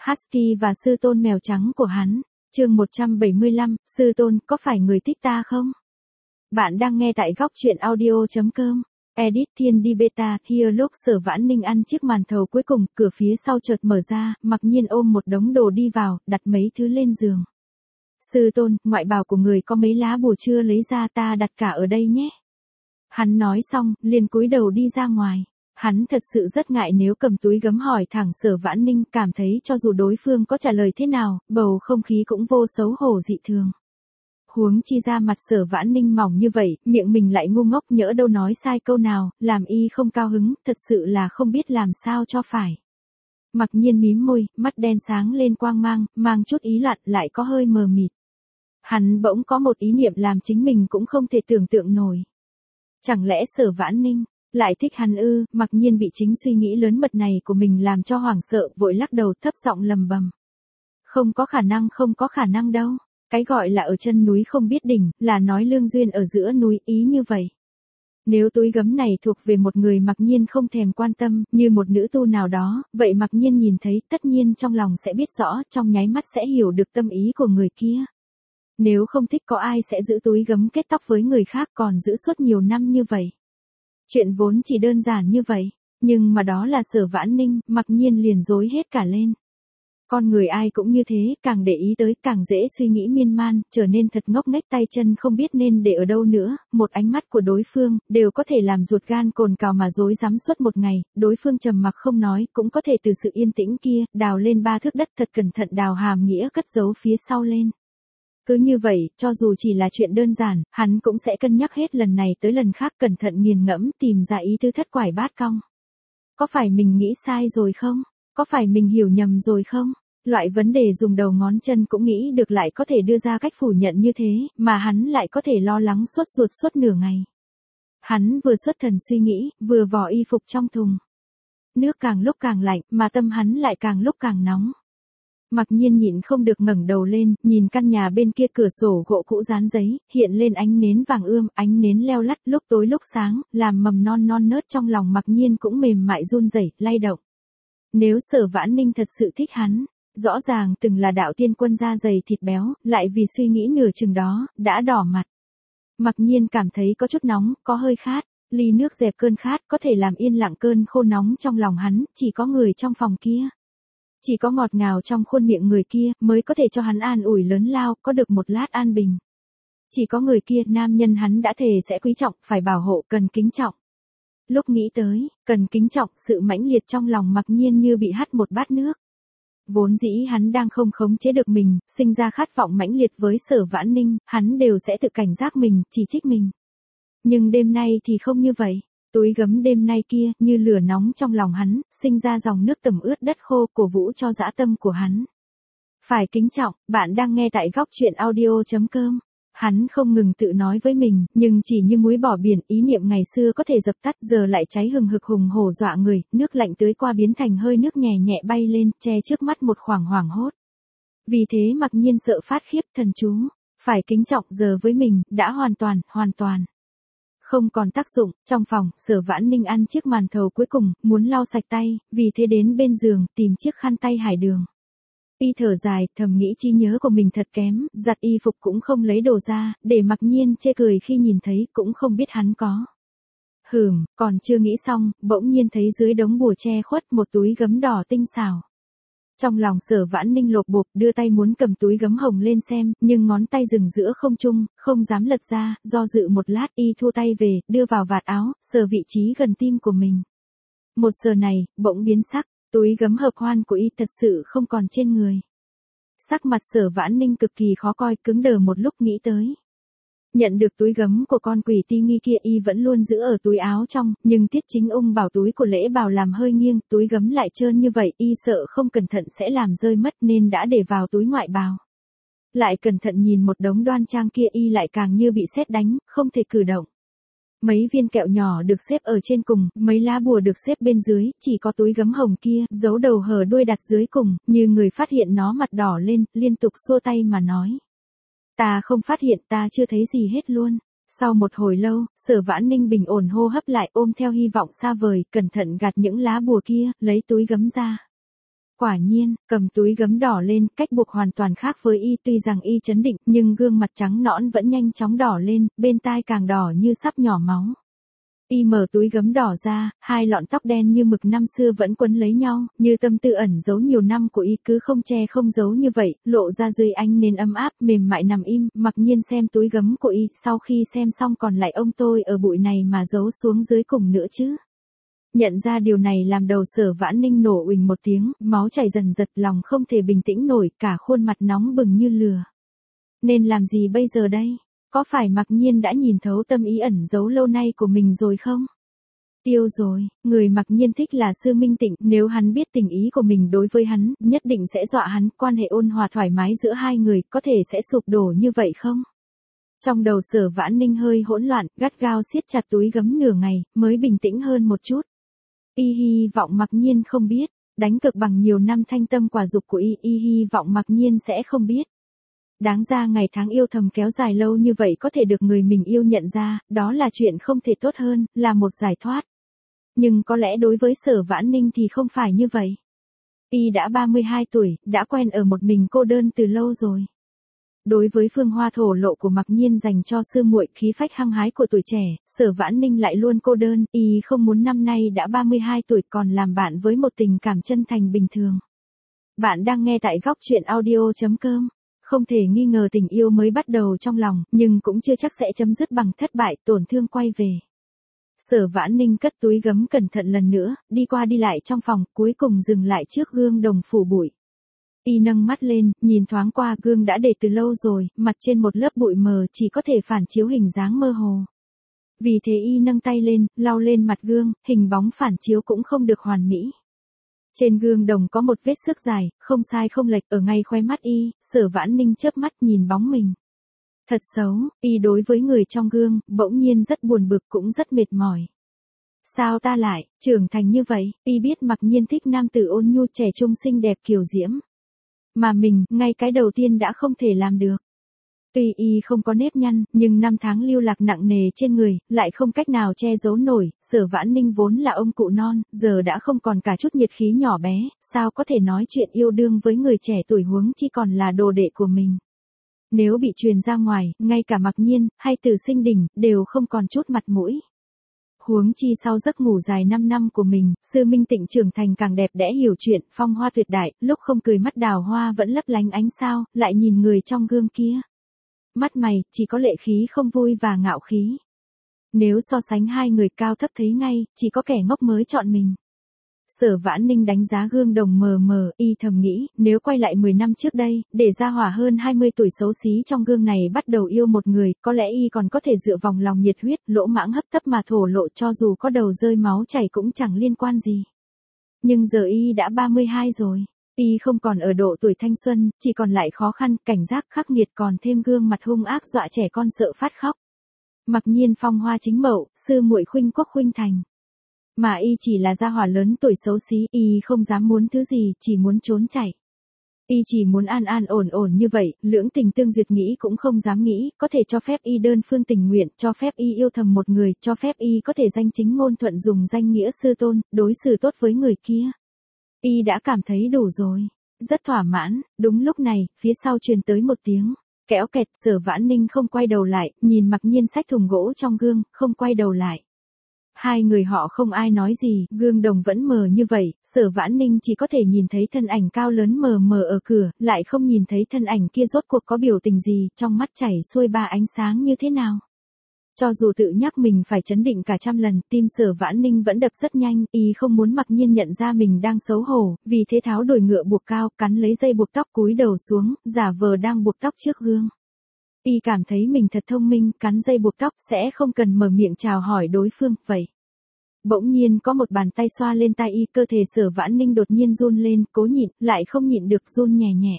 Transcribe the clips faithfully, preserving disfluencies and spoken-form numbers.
Husky và sư tôn mèo trắng của hắn. Chương một trăm bảy mươi lăm, sư tôn, có phải người thích ta không? Bạn đang nghe tại góc truyện audio chấm com. Edit Thiên Đi Beta. Here lúc Sở Vãn Ninh ăn chiếc màn thầu cuối cùng, cửa phía sau chợt mở ra, Mặc Nhiên ôm một đống đồ đi vào, đặt mấy thứ lên giường. Sư tôn, ngoại bào của người có mấy lá bùa chưa lấy ra, ta đặt cả ở đây nhé. Hắn nói xong, liền cúi đầu đi ra ngoài. Hắn thật sự rất ngại nếu cầm túi gấm hỏi thẳng Sở Vãn Ninh, cảm thấy cho dù đối phương có trả lời thế nào, bầu không khí cũng vô xấu hổ dị thường. Huống chi ra mặt Sở Vãn Ninh mỏng như vậy, miệng mình lại ngu ngốc nhỡ đâu nói sai câu nào, làm y không cao hứng, thật sự là không biết làm sao cho phải. Mặc Nhiên mím môi, mắt đen sáng lên quang mang, mang chút ý loạn, lại có hơi mờ mịt. Hắn bỗng có một ý niệm làm chính mình cũng không thể tưởng tượng nổi. Chẳng lẽ Sở Vãn Ninh lại thích hắn ư? Mặc Nhiên bị chính suy nghĩ lớn mật này của mình làm cho hoảng sợ, vội lắc đầu thấp giọng lầm bầm. Không có khả năng, không có khả năng đâu. Cái gọi là ở chân núi không biết đỉnh, là nói lương duyên ở giữa núi, ý như vậy. Nếu túi gấm này thuộc về một người Mặc Nhiên không thèm quan tâm, như một nữ tu nào đó, vậy Mặc Nhiên nhìn thấy tất nhiên trong lòng sẽ biết rõ, trong nháy mắt sẽ hiểu được tâm ý của người kia. Nếu không thích có ai sẽ giữ túi gấm kết tóc với người khác còn giữ suốt nhiều năm như vậy. Chuyện vốn chỉ đơn giản như vậy, nhưng mà đó là Sở Vãn Ninh, Mặc Nhiên liền rối hết cả lên. Con người ai cũng như thế, càng để ý tới càng dễ suy nghĩ miên man, trở nên thật ngốc nghếch tay chân không biết nên để ở đâu nữa, một ánh mắt của đối phương, đều có thể làm ruột gan cồn cào mà rối rắm suốt một ngày, đối phương trầm mặc không nói, cũng có thể từ sự yên tĩnh kia, đào lên ba thước đất thật cẩn thận đào hàm nghĩa cất giấu phía sau lên. Cứ như vậy, cho dù chỉ là chuyện đơn giản, hắn cũng sẽ cân nhắc hết lần này tới lần khác cẩn thận nghiền ngẫm tìm ra ý tứ thất quải bát cong. Có phải mình nghĩ sai rồi không? Có phải mình hiểu nhầm rồi không? Loại vấn đề dùng đầu ngón chân cũng nghĩ được lại có thể đưa ra cách phủ nhận như thế, mà hắn lại có thể lo lắng suốt ruột suốt nửa ngày. Hắn vừa xuất thần suy nghĩ, vừa vò y phục trong thùng. Nước càng lúc càng lạnh, mà tâm hắn lại càng lúc càng nóng. Mặc Nhiên nhịn không được ngẩng đầu lên, nhìn căn nhà bên kia cửa sổ gỗ cũ dán giấy, hiện lên ánh nến vàng ươm, ánh nến leo lắt lúc tối lúc sáng, làm mầm non non nớt trong lòng Mặc Nhiên cũng mềm mại run rẩy, lay động. Nếu Sở Vãn Ninh thật sự thích hắn, rõ ràng từng là đạo tiên quân da dày thịt béo, lại vì suy nghĩ nửa chừng đó, đã đỏ mặt. Mặc Nhiên cảm thấy có chút nóng, có hơi khát, ly nước dẹp cơn khát có thể làm yên lặng cơn khô nóng trong lòng hắn, chỉ có người trong phòng kia. Chỉ có ngọt ngào trong khuôn miệng người kia, mới có thể cho hắn an ủi lớn lao, có được một lát an bình. Chỉ có người kia, nam nhân hắn đã thề sẽ quý trọng, phải bảo hộ, cần kính trọng. Lúc nghĩ tới, cần kính trọng, sự mãnh liệt trong lòng Mặc Nhiên như bị hắt một bát nước. Vốn dĩ hắn đang không khống chế được mình, sinh ra khát vọng mãnh liệt với Sở Vãn Ninh, hắn đều sẽ tự cảnh giác mình, chỉ trích mình. Nhưng đêm nay thì không như vậy. Túi gấm đêm nay kia, như lửa nóng trong lòng hắn, sinh ra dòng nước tẩm ướt đất khô, cổ vũ cho dã tâm của hắn. Phải kính trọng, bạn đang nghe tại góc truyện audio chấm com. Hắn không ngừng tự nói với mình, nhưng chỉ như muối bỏ biển, ý niệm ngày xưa có thể dập tắt, giờ lại cháy hừng hực hùng hổ dọa người, nước lạnh tưới qua biến thành hơi nước nhẹ nhẹ bay lên, che trước mắt một khoảng hoảng hốt. Vì thế Mặc Nhiên sợ phát khiếp, thần chú, phải kính trọng giờ với mình, đã hoàn toàn, hoàn toàn. Không còn tác dụng, trong phòng, Sở Vãn Ninh ăn chiếc màn thầu cuối cùng, muốn lau sạch tay, vì thế đến bên giường, tìm chiếc khăn tay hải đường. Y thở dài, thầm nghĩ trí nhớ của mình thật kém, giặt y phục cũng không lấy đồ ra, để Mặc Nhiên chê cười khi nhìn thấy, cũng không biết hắn có. Hừm, còn chưa nghĩ xong, bỗng nhiên thấy dưới đống bùa che khuất một túi gấm đỏ tinh xảo. Trong lòng Sở Vãn Ninh lột bột, đưa tay muốn cầm túi gấm hồng lên xem, nhưng ngón tay dừng giữa không trung, không dám lật ra, do dự một lát y thu tay về, đưa vào vạt áo, sờ vị trí gần tim của mình. Một sờ này, bỗng biến sắc, túi gấm hợp hoan của y thật sự không còn trên người. Sắc mặt Sở Vãn Ninh cực kỳ khó coi, cứng đờ một lúc nghĩ tới. Nhận được túi gấm của con quỷ ti nghi kia y vẫn luôn giữ ở túi áo trong, nhưng Tiết Chính Ung bảo túi của Lễ Bào làm hơi nghiêng, túi gấm lại trơn như vậy, y sợ không cẩn thận sẽ làm rơi mất nên đã để vào túi ngoại bào. Lại cẩn thận nhìn một đống đoan trang kia y lại càng như bị sét đánh, không thể cử động. Mấy viên kẹo nhỏ được xếp ở trên cùng, mấy lá bùa được xếp bên dưới, chỉ có túi gấm hồng kia, giấu đầu hở đuôi đặt dưới cùng, như người phát hiện nó mặt đỏ lên, liên tục xua tay mà nói. Ta không phát hiện, ta chưa thấy gì hết luôn. Sau một hồi lâu, Sở Vãn Ninh bình ổn hô hấp lại, ôm theo hy vọng xa vời, cẩn thận gạt những lá bùa kia, lấy túi gấm ra. Quả nhiên, cầm túi gấm đỏ lên, cách buộc hoàn toàn khác với y, tuy rằng y trấn định, nhưng gương mặt trắng nõn vẫn nhanh chóng đỏ lên, bên tai càng đỏ như sắp nhỏ máu. Y mở túi gấm đỏ ra, hai lọn tóc đen như mực năm xưa vẫn quấn lấy nhau, như tâm tư ẩn giấu nhiều năm của y cứ không che không giấu như vậy, lộ ra dưới ánh nến ấm áp, mềm mại nằm im, mặc nhiên xem túi gấm của y, sau khi xem xong còn lại ông tôi ở bụi này mà giấu xuống dưới cùng nữa chứ. Nhận ra điều này làm đầu Sở Vãn Ninh nổ uỳnh một tiếng, máu chảy dần dật, lòng không thể bình tĩnh nổi, cả khuôn mặt nóng bừng như lửa. Nên làm gì bây giờ đây? Có phải Mặc Nhiên đã nhìn thấu tâm ý ẩn giấu lâu nay của mình rồi không? Tiêu rồi, người Mặc Nhiên thích là Sư Minh Tịnh, nếu hắn biết tình ý của mình đối với hắn, nhất định sẽ dọa hắn, quan hệ ôn hòa thoải mái giữa hai người, có thể sẽ sụp đổ như vậy không? Trong đầu Sở Vãn Ninh hơi hỗn loạn, gắt gao siết chặt túi gấm nửa ngày, mới bình tĩnh hơn một chút. Y hy vọng Mặc Nhiên không biết, đánh cực bằng nhiều năm thanh tâm quả dục của y, y hy vọng Mặc Nhiên sẽ không biết. Đáng ra ngày tháng yêu thầm kéo dài lâu như vậy có thể được người mình yêu nhận ra, đó là chuyện không thể tốt hơn, là một giải thoát. Nhưng có lẽ đối với Sở Vãn Ninh thì không phải như vậy. Y đã ba mươi hai tuổi, đã quen ở một mình cô đơn từ lâu rồi. Đối với phương hoa thổ lộ của Mặc Nhiên dành cho sư muội, khí phách hăng hái của tuổi trẻ, Sở Vãn Ninh lại luôn cô đơn, y không muốn năm nay đã ba mươi hai tuổi còn làm bạn với một tình cảm chân thành bình thường. Bạn đang nghe tại góc truyện audio chấm com. Không thể nghi ngờ tình yêu mới bắt đầu trong lòng, nhưng cũng chưa chắc sẽ chấm dứt bằng thất bại, tổn thương quay về. Sở Vãn Ninh cất túi gấm cẩn thận lần nữa, đi qua đi lại trong phòng, cuối cùng dừng lại trước gương đồng phủ bụi. Y nâng mắt lên, nhìn thoáng qua, gương đã để từ lâu rồi, mặt trên một lớp bụi mờ chỉ có thể phản chiếu hình dáng mơ hồ. Vì thế y nâng tay lên, lau lên mặt gương, hình bóng phản chiếu cũng không được hoàn mỹ. Trên gương đồng có một vết xước dài, không sai không lệch, ở ngay khóe mắt y, Sở Vãn Ninh chớp mắt nhìn bóng mình. Thật xấu, y đối với người trong gương, bỗng nhiên rất buồn bực cũng rất mệt mỏi. Sao ta lại, trưởng thành như vậy, y biết Mặc Nhiên thích nam tử ôn nhu trẻ trung xinh đẹp kiều diễm. Mà mình, ngay cái đầu tiên đã không thể làm được. Tuy y không có nếp nhăn, nhưng năm tháng lưu lạc nặng nề trên người, lại không cách nào che giấu nổi, Sở Vãn Ninh vốn là ông cụ non, giờ đã không còn cả chút nhiệt khí nhỏ bé, sao có thể nói chuyện yêu đương với người trẻ tuổi huống chi còn là đồ đệ của mình. Nếu bị truyền ra ngoài, ngay cả Mặc Nhiên, hay Từ Sinh Đình, đều không còn chút mặt mũi. Huống chi sau giấc ngủ dài năm năm của mình, Sư Minh Tịnh trưởng thành càng đẹp đẽ hiểu chuyện, phong hoa tuyệt đại, lúc không cười mắt đào hoa vẫn lấp lánh ánh sao, lại nhìn người trong gương kia. Mắt mày, chỉ có lệ khí không vui và ngạo khí. Nếu so sánh hai người cao thấp thấy ngay, chỉ có kẻ ngốc mới chọn mình. Sở Vãn Ninh đánh giá gương đồng mờ mờ, y thầm nghĩ, nếu quay lại mười năm trước đây, để Gia Hỏa hơn hai mươi tuổi xấu xí trong gương này bắt đầu yêu một người, có lẽ y còn có thể dựa vòng lòng nhiệt huyết, lỗ mãng hấp tấp mà thổ lộ cho dù có đầu rơi máu chảy cũng chẳng liên quan gì. Nhưng giờ y đã ba mươi hai rồi. Y không còn ở độ tuổi thanh xuân, chỉ còn lại khó khăn, cảnh giác khắc nghiệt còn thêm gương mặt hung ác dọa trẻ con sợ phát khóc. Mặc nhiên phong hoa chính mậu, sư muội khuynh quốc khuynh thành. Mà y chỉ là gia hỏa lớn tuổi xấu xí, y không dám muốn thứ gì, chỉ muốn trốn chạy. Y chỉ muốn an an ổn ổn như vậy, lưỡng tình tương duyệt nghĩ cũng không dám nghĩ, có thể cho phép y đơn phương tình nguyện, cho phép y yêu thầm một người, cho phép y có thể danh chính ngôn thuận dùng danh nghĩa sư tôn, đối xử tốt với người kia. Y đã cảm thấy đủ rồi, rất thỏa mãn. Đúng lúc này, phía sau truyền tới một tiếng kéo kẹt, Sở Vãn Ninh không quay đầu lại, nhìn Mặc Nhiên xách thùng gỗ trong gương, không quay đầu lại. Hai người họ không ai nói gì, gương đồng vẫn mờ như vậy, Sở Vãn Ninh chỉ có thể nhìn thấy thân ảnh cao lớn mờ mờ ở cửa, lại không nhìn thấy thân ảnh kia rốt cuộc có biểu tình gì, trong mắt chảy xuôi ba ánh sáng như thế nào. Cho dù tự nhắc mình phải trấn định cả trăm lần, tim Sở Vãn Ninh vẫn đập rất nhanh, y không muốn Mặc Nhiên nhận ra mình đang xấu hổ, vì thế tháo đồi ngựa buộc cao, cắn lấy dây buộc tóc cúi đầu xuống, giả vờ đang buộc tóc trước gương. Y cảm thấy mình thật thông minh, cắn dây buộc tóc sẽ không cần mở miệng chào hỏi đối phương, vậy. Bỗng nhiên có một bàn tay xoa lên tai y, cơ thể Sở Vãn Ninh đột nhiên run lên, cố nhịn, lại không nhịn được run nhẹ nhẹ.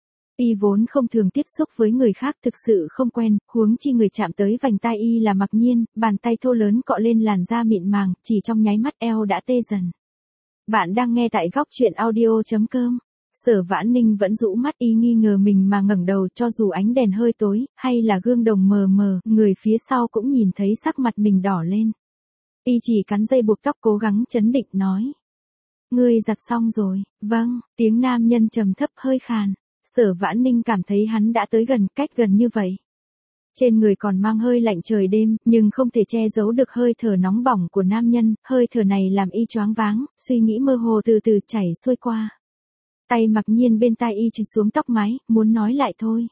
Y vốn không thường tiếp xúc với người khác, thực sự không quen, huống chi người chạm tới vành tai y là Mặc Nhiên, bàn tay thô lớn cọ lên làn da mịn màng, chỉ trong nháy mắt eo đã tê dần. Bạn đang nghe tại góc truyện audio chấm com. Sở Vãn Ninh vẫn rũ mắt, y nghi ngờ mình mà ngẩng đầu, cho dù ánh đèn hơi tối, hay là gương đồng mờ mờ, người phía sau cũng nhìn thấy sắc mặt mình đỏ lên. Y chỉ cắn dây buộc tóc cố gắng trấn định nói. Ngươi giặt xong rồi, vâng, tiếng nam nhân trầm thấp hơi khàn. Sở Vãn Ninh cảm thấy hắn đã tới gần, cách gần như vậy. Trên người còn mang hơi lạnh trời đêm, nhưng không thể che giấu được hơi thở nóng bỏng của nam nhân, hơi thở này làm y choáng váng, suy nghĩ mơ hồ từ từ chảy xuôi qua. Tay Mặc Nhiên bên tai y trượt xuống tóc mái, muốn nói lại thôi.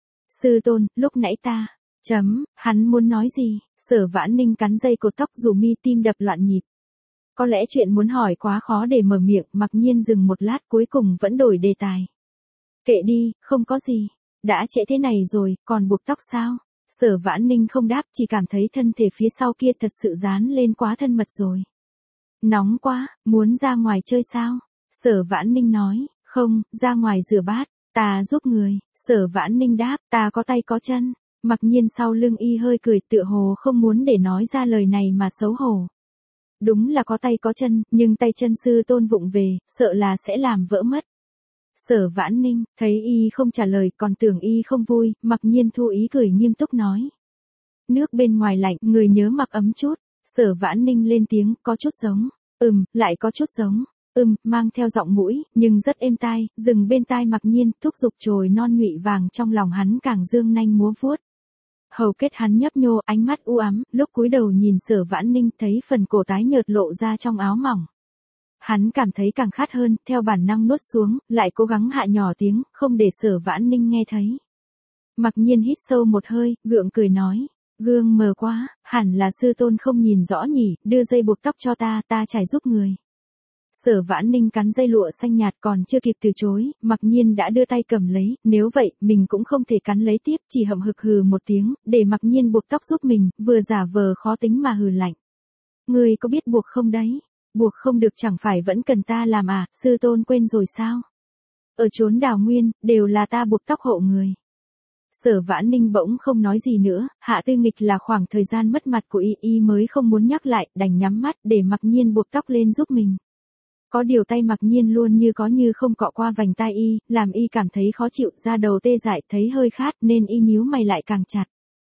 Sư tôn, lúc nãy ta, chấm, hắn muốn nói gì, Sở Vãn Ninh cắn dây cột tóc dù mi tim đập loạn nhịp. Có lẽ chuyện muốn hỏi quá khó để mở miệng, Mặc Nhiên dừng một lát cuối cùng vẫn đổi đề tài. Kệ đi, không có gì, đã trễ thế này rồi, còn buộc tóc sao? Sở Vãn Ninh không đáp, chỉ cảm thấy thân thể phía sau kia thật sự dán lên quá thân mật rồi. Nóng quá, muốn ra ngoài chơi sao? Sở Vãn Ninh nói, không, ra ngoài rửa bát, ta giúp người. Sở Vãn Ninh đáp, ta có tay có chân. Mặc Nhiên sau lưng y hơi cười tựa hồ không muốn để nói ra lời này mà xấu hổ. Đúng là có tay có chân, nhưng tay chân sư tôn vụng về, sợ là sẽ làm vỡ mất. Sở Vãn Ninh, thấy y không trả lời còn tưởng y không vui, Mặc Nhiên thu ý cười nghiêm túc nói. Nước bên ngoài lạnh, người nhớ mặc ấm chút. Sở Vãn Ninh lên tiếng, có chút giống. Ừm, lại có chút giống. Ừm, mang theo giọng mũi, nhưng rất êm tai, dừng bên tai Mặc Nhiên, thúc giục chồi non nhụy vàng trong lòng hắn càng dương nanh múa vuốt. Hầu kết hắn nhấp nhô, ánh mắt u ám, lúc cúi đầu nhìn Sở Vãn Ninh thấy phần cổ tái nhợt lộ ra trong áo mỏng. Hắn cảm thấy càng khát hơn, theo bản năng nuốt xuống, lại cố gắng hạ nhỏ tiếng, không để Sở Vãn Ninh nghe thấy. Mặc Nhiên hít sâu một hơi, gượng cười nói, gương mờ quá, hẳn là sư tôn không nhìn rõ nhỉ, đưa dây buộc tóc cho ta, ta trải giúp người. Sở Vãn Ninh cắn dây lụa xanh nhạt còn chưa kịp từ chối, Mặc Nhiên đã đưa tay cầm lấy, nếu vậy, mình cũng không thể cắn lấy tiếp, chỉ hậm hực hừ một tiếng, để Mặc Nhiên buộc tóc giúp mình, vừa giả vờ khó tính mà hừ lạnh. Ngươi có biết buộc không đấy? Buộc không được chẳng phải vẫn cần ta làm à, sư tôn quên rồi sao? Ở chốn Đào Nguyên, đều là ta buộc tóc hộ người. Sở Vãn Ninh bỗng không nói gì nữa, Hạ Tư Nghịch là khoảng thời gian mất mặt của y, y mới không muốn nhắc lại, đành nhắm mắt để Mặc Nhiên buộc tóc lên giúp mình. Có điều tay Mặc Nhiên luôn như có như không cọ qua vành tai y, làm y cảm thấy khó chịu, da đầu tê dại, thấy hơi khát nên y nhíu mày lại càng chặt.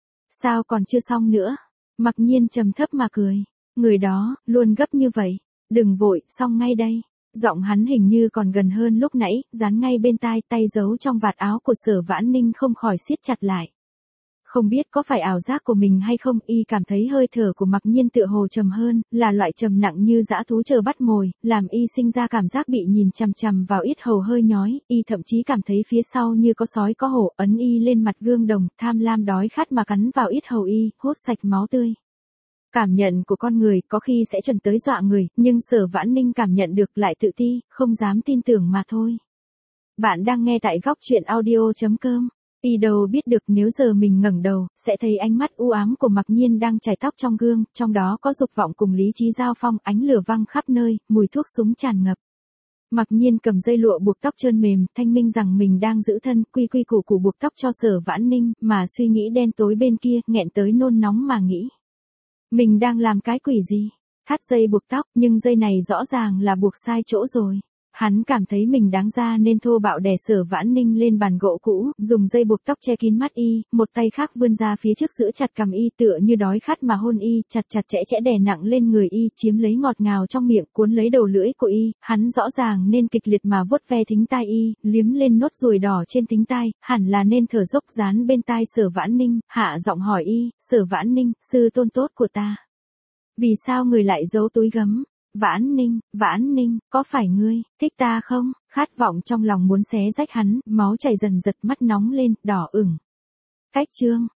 Sao còn chưa xong nữa? Mặc Nhiên trầm thấp mà cười. Người đó, luôn gấp như vậy. Đừng vội, xong ngay đây. Giọng hắn hình như còn gần hơn lúc nãy, dán ngay bên tai, tay giấu trong vạt áo của Sở Vãn Ninh không khỏi siết chặt lại. Không biết có phải ảo giác của mình hay không, y cảm thấy hơi thở của Mặc Nhiên tựa hồ trầm hơn, là loại trầm nặng như dã thú chờ bắt mồi, làm y sinh ra cảm giác bị nhìn chằm chằm vào yết hầu hơi nhói, y thậm chí cảm thấy phía sau như có sói có hổ, ấn y lên mặt gương đồng, tham lam đói khát mà cắn vào yết hầu y, hút sạch máu tươi. Cảm nhận của con người có khi sẽ chuẩn tới dọa người, nhưng Sở Vãn Ninh cảm nhận được lại tự ti, không dám tin tưởng mà thôi. Bạn đang nghe tại góc truyện audio chấm com. Y đâu biết được nếu giờ mình ngẩng đầu, sẽ thấy ánh mắt u ám của Mặc Nhiên đang chải tóc trong gương, trong đó có dục vọng cùng lý trí giao phong, ánh lửa văng khắp nơi, mùi thuốc súng tràn ngập. Mặc Nhiên cầm dây lụa buộc tóc trơn mềm, thanh minh rằng mình đang giữ thân, quy quy củ củ buộc tóc cho Sở Vãn Ninh, mà suy nghĩ đen tối bên kia, nghẹn tới nôn nóng mà nghĩ. Mình đang làm cái quỷ gì? Thắt dây buộc tóc, nhưng dây này rõ ràng là buộc sai chỗ rồi. Hắn cảm thấy mình đáng ra nên thô bạo đè Sở Vãn Ninh lên bàn gỗ cũ, dùng dây buộc tóc che kín mắt y, một tay khác vươn ra phía trước giữ chặt cằm y tựa như đói khát mà hôn y, chặt chặt chẽ chẽ đè nặng lên người y, chiếm lấy ngọt ngào trong miệng, cuốn lấy đầu lưỡi của y, hắn rõ ràng nên kịch liệt mà vuốt ve thính tai y, liếm lên nốt ruồi đỏ trên thính tai, hẳn là nên thở dốc dán bên tai Sở Vãn Ninh, hạ giọng hỏi y, Sở Vãn Ninh, sư tôn tốt của ta. Vì sao người lại giấu túi gấm? Vãn Ninh, Vãn Ninh, có phải ngươi, thích ta không? Khát vọng trong lòng muốn xé rách hắn, máu chảy dần giật mắt nóng lên, đỏ ửng. Cách chương.